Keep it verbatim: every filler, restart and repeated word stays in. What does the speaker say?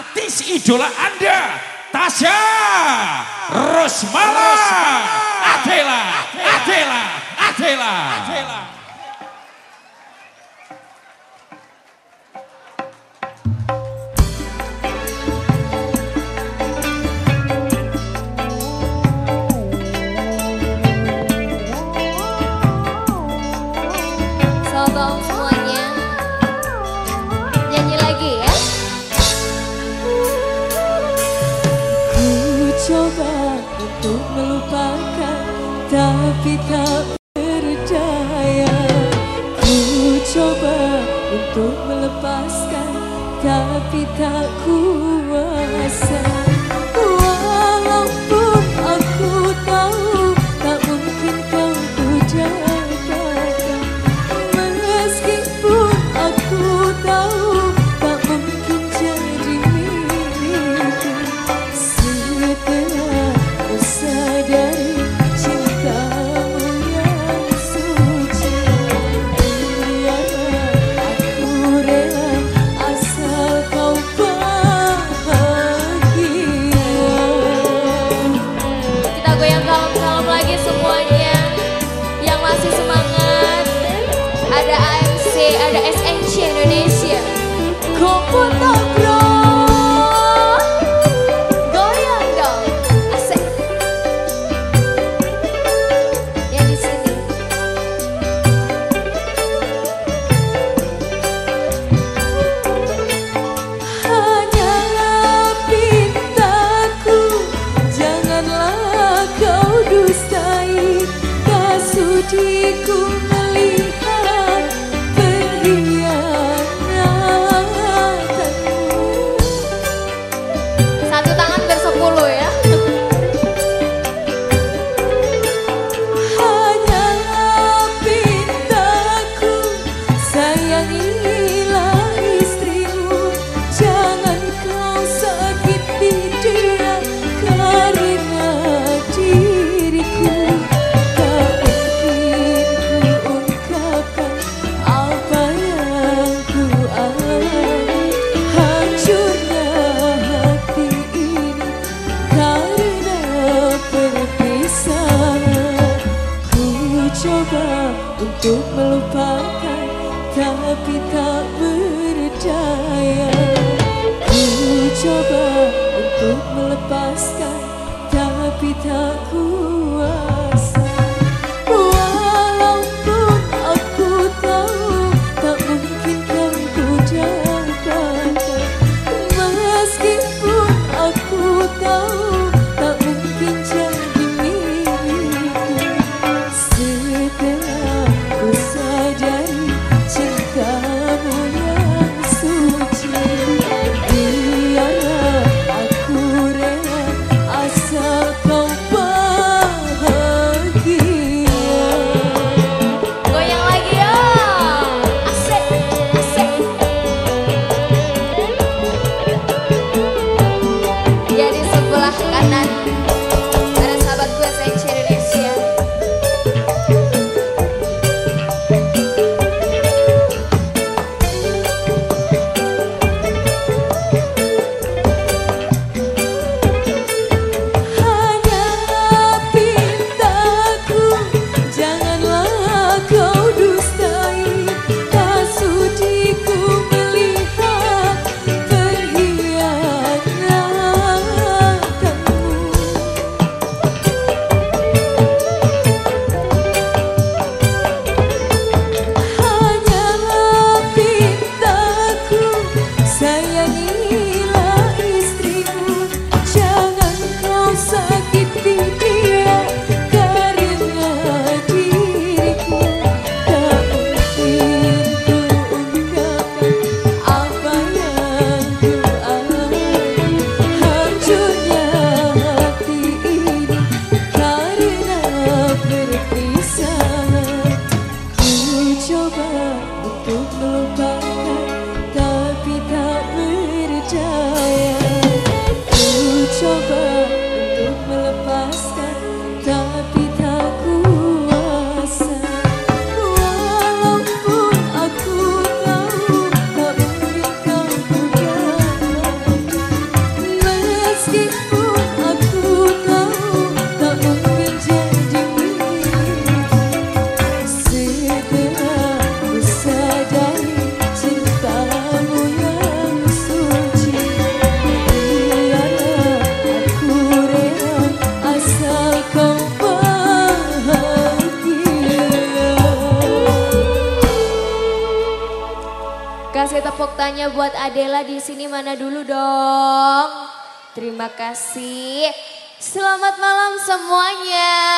artis idola Anda, Tasya Rosmala Adela, Adela, Adela, Adela. Salam semuanya, nyanyi lagi ya. Ku coba untuk melupakan, tapi tak berdaya. Ku coba untuk melepaskan, tapi tak kuasa. Walaupun aku tahu tak mungkin kau ku dapatkan, meskipun aku tahu tak mungkin jadi milikku. Setelah ku sadari cintamu yang suci, biarlah aku rela asal kau bahagia. Kita goyang kalem-kalem lagi semuanya yang masih semangat. Ada A M C, ada S N C Indonesia. Komputer Bro, Goyang dong, asik. Yang di sini. hanyalah pintaku, janganlah kau dustai. Tak sudi ku melihat perhianatanmu. Satu tangan bersepuluh ya. Hanyalah pintaku, sayangilah istrimu. Jangan kau sakiti dia karena diriku. Tak mungkin ku ungkapkan apa yang ku alami. Hancurnya hati ini karena perpisahan. Ku coba untuk melupakan, tapi tak berdaya. Ku coba untuk melepaskan, tapi tak kuasa. Walaupun aku tahu tak mungkin kan ku dapatkan, meskipun aku tahu tak mungkin jadi milikku. Setelah ku sadari cintamu yang suci, biarlah aku rela asal kau bahagia. Goyang lagi ya. Asik, asik. Ya di sebelah kanan ada sahabat gue S N C Indonesia. Hanyalah pintaku, janganlah kau dustai. Tak sudi ku melihat perhianatanmu. Hanyalah pintaku, sayangilah istrimu. Jangan kau sakiti dia karena diriku. Tak mungkin ku ungkapkan apa yang ku alami. Hancurnya hati ini karena perpisahan. Ku coba untuk melupakan, tapi tak berdaya. Kasih tepuk tanya buat Adela di sini mana dulu dong. Terima kasih. Selamat malam semuanya.